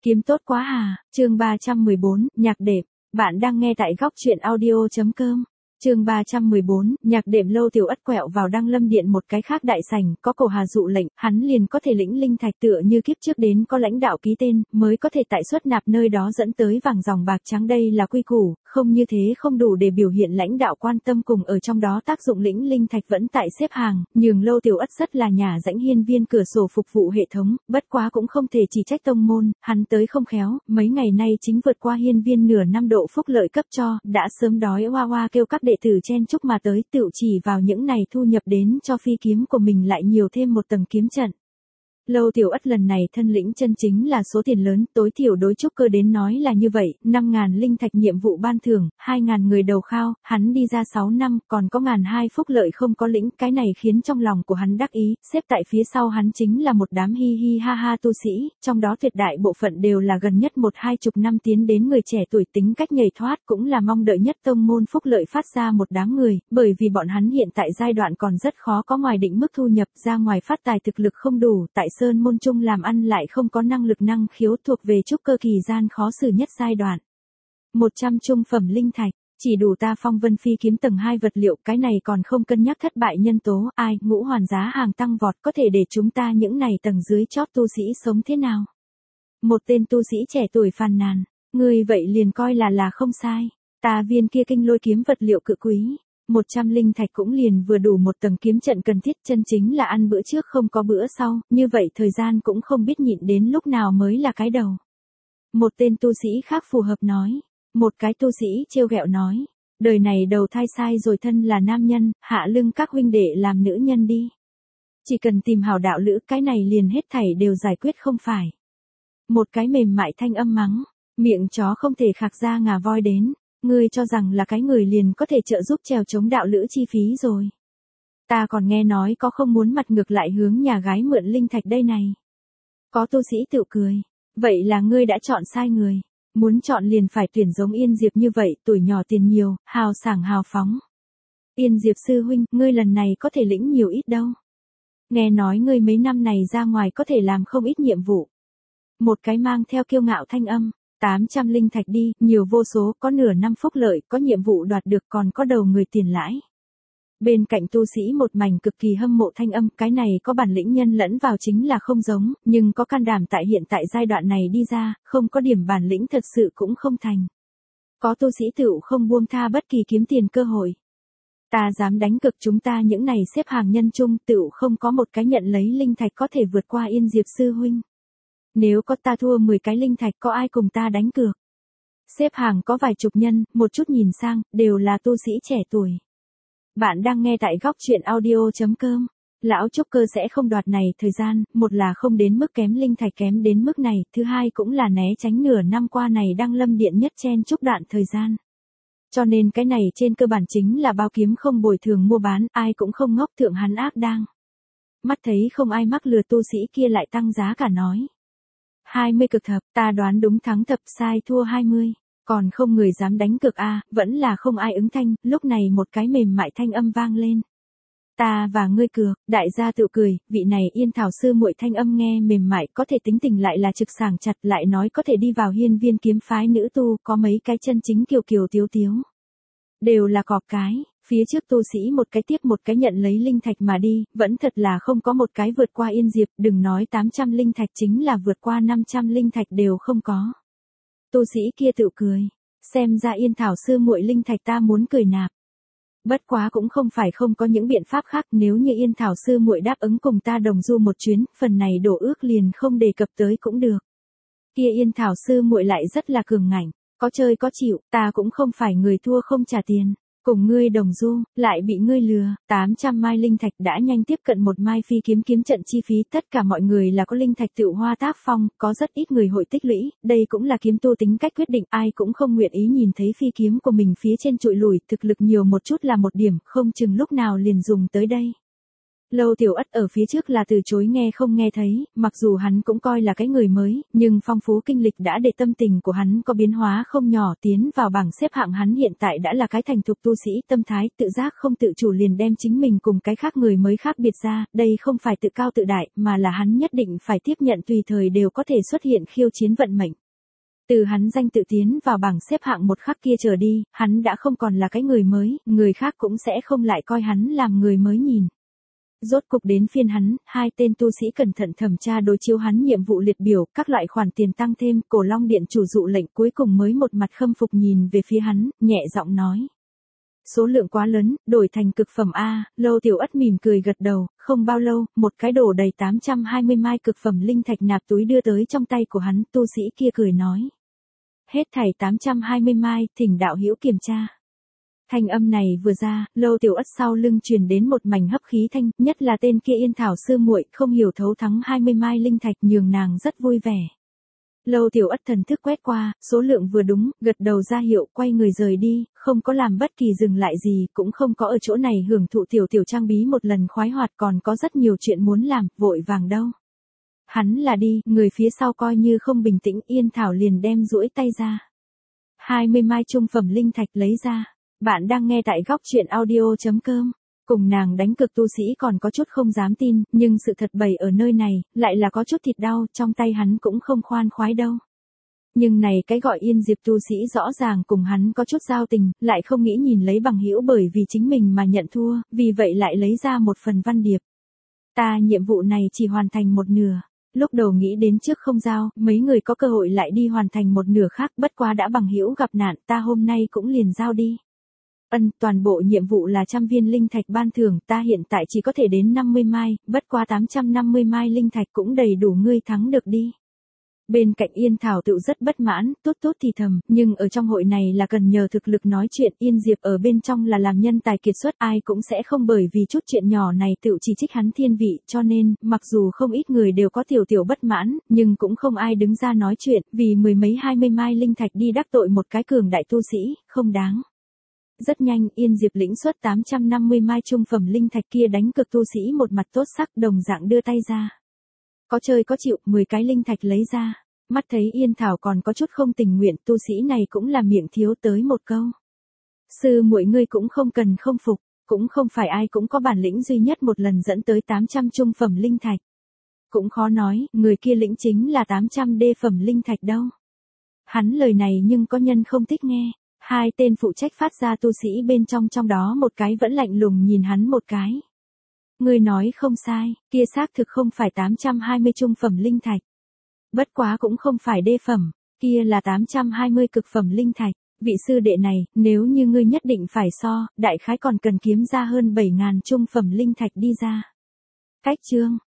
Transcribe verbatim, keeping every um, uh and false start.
Kiếm tốt quá à, chương ba trăm mười bốn, nhạc đệm. Bạn đang nghe tại góc truyện audio.com. Chương ba trăm mười bốn, nhạc đệm. Lâu Tiểu Ất quẹo vào Đăng Lâm Điện một cái khác đại sảnh, có Cổ Hà dụ lệnh, hắn liền có thể lĩnh linh thạch, tựa như kiếp trước đến có lãnh đạo ký tên, mới có thể tại xuất nạp nơi đó dẫn tới vàng dòng bạc trắng, đây là quy củ, không như thế không đủ để biểu hiện lãnh đạo quan tâm cùng ở trong đó tác dụng. Lĩnh linh thạch vẫn tại xếp hàng, nhường Lâu Tiểu Ất rất là nhà rãnh hiên viên cửa sổ phục vụ hệ thống, bất quá cũng không thể chỉ trách tông môn, hắn tới không khéo, mấy ngày nay chính vượt qua hiên viên nửa năm độ phúc lợi cấp cho, đã sớm đói oa oa kêu các đệ tử chen chúc mà tới, tựu chỉ vào những này thu nhập đến cho phi kiếm của mình lại nhiều thêm một tầng kiếm trận. Lâu Tiểu Ất lần này thân lĩnh chân chính là số tiền lớn, tối thiểu đối trúc cơ đến nói là như vậy, năm ngàn linh thạch nhiệm vụ ban thưởng, hai ngàn người đầu khao, hắn đi ra sáu năm, còn có ngàn hai phúc lợi không có lĩnh, cái này khiến trong lòng của hắn đắc ý, xếp tại phía sau hắn chính là một đám hi hi ha ha tu sĩ, trong đó tuyệt đại bộ phận đều là gần nhất một hai chục năm tiến đến người trẻ tuổi, tính cách nhảy thoát, cũng là mong đợi nhất tông môn phúc lợi phát ra một đám người, bởi vì bọn hắn hiện tại giai đoạn còn rất khó có ngoài định mức thu nhập, ra ngoài phát tài thực lực không đủ, tại sơn môn trung làm ăn lại không có năng lực năng khiếu, thuộc về trúc cơ kỳ gian khó xử nhất giai đoạn. một trăm trung phẩm linh thạch, chỉ đủ ta phong vân phi kiếm tầng hai vật liệu, cái này còn không cân nhắc thất bại nhân tố, ai, ngũ hoàn giá hàng tăng vọt, có thể để chúng ta những này tầng dưới chót tu sĩ sống thế nào? Một tên tu sĩ trẻ tuổi phàn nàn, người vậy liền coi là là không sai, ta viên kia kinh lôi kiếm vật liệu cự quý. một trăm linh thạch cũng liền vừa đủ một tầng kiếm trận cần thiết, chân chính là ăn bữa trước không có bữa sau, như vậy thời gian cũng không biết nhịn đến lúc nào mới là cái đầu. Một tên tu sĩ khác phù hợp nói, một cái tu sĩ trêu ghẹo nói, đời này đầu thai sai rồi, thân là nam nhân, hạ lưng các huynh đệ làm nữ nhân đi. Chỉ cần tìm hảo đạo lữ, cái này liền hết thảy đều giải quyết không phải. Một cái mềm mại thanh âm mắng, miệng chó không thể khạc ra ngà voi đến. Ngươi cho rằng là cái người liền có thể trợ giúp trèo chống đạo lữ chi phí rồi. Ta còn nghe nói có không muốn mặt ngược lại hướng nhà gái mượn linh thạch đây này. Có tu sĩ tự cười. Vậy là ngươi đã chọn sai người. Muốn chọn liền phải tuyển giống Yên Diệp như vậy, tuổi nhỏ tiền nhiều, hào sảng hào phóng. Yên Diệp sư huynh, ngươi lần này có thể lĩnh nhiều ít đâu. Nghe nói ngươi mấy năm này ra ngoài có thể làm không ít nhiệm vụ. Một cái mang theo kiêu ngạo thanh âm. tám trăm linh thạch đi, nhiều vô số, có nửa năm phúc lợi, có nhiệm vụ đoạt được, còn có đầu người tiền lãi. Bên cạnh tu sĩ một mảnh cực kỳ hâm mộ thanh âm, cái này có bản lĩnh nhân lẫn vào chính là không giống, nhưng có can đảm tại hiện tại giai đoạn này đi ra, không có điểm bản lĩnh thật sự cũng không thành. Có tu sĩ tựu không buông tha bất kỳ kiếm tiền cơ hội. Ta dám đánh cực, chúng ta những này xếp hàng nhân chung tựu không có một cái nhận lấy linh thạch có thể vượt qua Yên Diệp sư huynh. Nếu có ta thua mười cái linh thạch, có ai cùng ta đánh cược? Xếp hàng có vài chục nhân, một chút nhìn sang, đều là tu sĩ trẻ tuổi. Bạn đang nghe tại góc truyện audio.com. Lão trúc cơ sẽ không đoạt này thời gian, một là không đến mức kém linh thạch kém đến mức này, thứ hai cũng là né tránh nửa năm qua này Đăng Lâm Điện nhất chen chúc đoạn thời gian. Cho nên cái này trên cơ bản chính là bao kiếm không bồi thường mua bán, ai cũng không ngốc, thượng hắn ác đang. Mắt thấy không ai mắc lừa, tu sĩ kia lại tăng giá cả nói. hai mươi cực thập, ta đoán đúng thắng thập, sai thua hai mươi. Còn không người dám đánh cược a, vẫn là không ai ứng thanh, lúc này một cái mềm mại thanh âm vang lên. Ta và ngươi cược, đại gia tự cười, vị này Yên Thảo sư muội thanh âm nghe mềm mại, có thể tính tình lại là trực sảng chặt, lại nói có thể đi vào hiên viên kiếm phái nữ tu, có mấy cái chân chính kiều kiều tiếu tiếu. Đều là cọp cái, phía trước tu sĩ một cái tiếp một cái nhận lấy linh thạch mà đi, vẫn thật là không có một cái vượt qua Yên Diệp, đừng nói tám trăm linh thạch, chính là vượt qua năm trăm linh thạch đều không có. Tu sĩ kia tự cười, xem ra Yên Thảo sư muội linh thạch ta muốn cười nạp. Bất quá cũng không phải không có những biện pháp khác, nếu như Yên Thảo sư muội đáp ứng cùng ta đồng du một chuyến, phần này đổ ước liền không đề cập tới cũng được. Kia Yên Thảo sư muội lại rất là cường ngạnh, có chơi có chịu, ta cũng không phải người thua không trả tiền. Cùng ngươi đồng du, lại bị ngươi lừa, tám trăm mai linh thạch đã nhanh tiếp cận một mai phi kiếm kiếm trận chi phí, tất cả mọi người là có linh thạch tự hoa tác phong, có rất ít người hội tích lũy, đây cũng là kiếm tu tính cách quyết định, ai cũng không nguyện ý nhìn thấy phi kiếm của mình phía trên trụi lủi, thực lực nhiều một chút là một điểm, không chừng lúc nào liền dùng tới đây. Lâu Tiểu Ất ở phía trước là từ chối nghe không nghe thấy, mặc dù hắn cũng coi là cái người mới, nhưng phong phú kinh lịch đã để tâm tình của hắn có biến hóa không nhỏ, tiến vào bảng xếp hạng hắn hiện tại đã là cái thành thục tu sĩ, tâm thái tự giác không tự chủ liền đem chính mình cùng cái khác người mới khác biệt ra, đây không phải tự cao tự đại, mà là hắn nhất định phải tiếp nhận tùy thời đều có thể xuất hiện khiêu chiến vận mệnh. Từ hắn danh tự tiến vào bảng xếp hạng một khắc kia trở đi, hắn đã không còn là cái người mới, người khác cũng sẽ không lại coi hắn làm người mới nhìn. Rốt cục đến phiên hắn, hai tên tu sĩ cẩn thận thẩm tra đối chiếu hắn nhiệm vụ liệt biểu, các loại khoản tiền tăng thêm, Cổ Long Điện chủ dụ lệnh cuối cùng mới một mặt khâm phục nhìn về phía hắn, nhẹ giọng nói. Số lượng quá lớn, đổi thành cực phẩm A, Lâu Tiểu Ất mỉm cười gật đầu, không bao lâu, một cái đổ đầy tám trăm hai mươi mai cực phẩm linh thạch nạp túi đưa tới trong tay của hắn, tu sĩ kia cười nói. Hết thảy tám trăm hai mươi mai, thỉnh đạo hữu kiểm tra. Thanh âm này vừa ra, Lâu Tiểu Ất sau lưng truyền đến một mảnh hấp khí thanh, nhất là tên kia Yên Thảo sư muội không hiểu thấu thắng hai mươi mai linh thạch nhường nàng rất vui vẻ. Lâu Tiểu Ất thần thức quét qua, số lượng vừa đúng, gật đầu ra hiệu quay người rời đi, không có làm bất kỳ dừng lại gì, cũng không có ở chỗ này hưởng thụ tiểu tiểu trang bí một lần khoái hoạt, còn có rất nhiều chuyện muốn làm, vội vàng đâu. Hắn là đi, người phía sau coi như không bình tĩnh, Yên Thảo liền đem duỗi tay ra. hai mươi mai trung phẩm linh thạch lấy ra. Bạn đang nghe tại góc truyện audio.com. Cùng nàng đánh cực tu sĩ còn có chút không dám tin, nhưng sự thật bày ở nơi này, lại là có chút thịt đau, trong tay hắn cũng không khoan khoái đâu. Nhưng này cái gọi Yên Diệp tu sĩ rõ ràng cùng hắn có chút giao tình, lại không nghĩ nhìn lấy bằng hữu bởi vì chính mình mà nhận thua, vì vậy lại lấy ra một phần văn điệp. Ta nhiệm vụ này chỉ hoàn thành một nửa. Lúc đầu nghĩ đến trước không giao, mấy người có cơ hội lại đi hoàn thành một nửa khác, bất quá đã bằng hữu gặp nạn, ta hôm nay cũng liền giao đi. Ân, toàn bộ nhiệm vụ là trăm viên linh thạch ban thưởng, ta hiện tại chỉ có thể đến năm mươi mai, bất quá tám trăm năm mươi mai linh thạch cũng đầy đủ ngươi thắng được đi. Bên cạnh Yên Thảo tự rất bất mãn, tốt tốt thì thầm, nhưng ở trong hội này là cần nhờ thực lực nói chuyện, Yên Diệp ở bên trong là làm nhân tài kiệt xuất, ai cũng sẽ không bởi vì chút chuyện nhỏ này tự chỉ trích hắn thiên vị, cho nên, mặc dù không ít người đều có tiểu tiểu bất mãn, nhưng cũng không ai đứng ra nói chuyện, vì mười mấy hai mươi mai linh thạch đi đắc tội một cái cường đại tu sĩ, không đáng. Rất nhanh, Yên Diệp lĩnh suất tám trăm năm mươi mai trung phẩm linh thạch kia đánh cực tu sĩ một mặt tốt sắc, đồng dạng đưa tay ra. Có chơi có chịu, mười cái linh thạch lấy ra. Mắt thấy Yên Thảo còn có chút không tình nguyện, tu sĩ này cũng là miệng thiếu tới một câu. Sư muội ngươi cũng không cần không phục, cũng không phải ai cũng có bản lĩnh duy nhất một lần dẫn tới tám trăm trung phẩm linh thạch. Cũng khó nói, người kia lĩnh chính là tám trăm đê phẩm linh thạch đâu. Hắn lời này nhưng có nhân không thích nghe. Hai tên phụ trách phát ra tu sĩ bên trong trong đó một cái vẫn lạnh lùng nhìn hắn một cái. Ngươi nói không sai, kia xác thực không phải tám trăm hai mươi trung phẩm linh thạch. Bất quá cũng không phải đê phẩm, kia là tám trăm hai mươi cực phẩm linh thạch. Vị sư đệ này, nếu như ngươi nhất định phải so, đại khái còn cần kiếm ra hơn bảy ngàn trung phẩm linh thạch đi ra. Cách chương.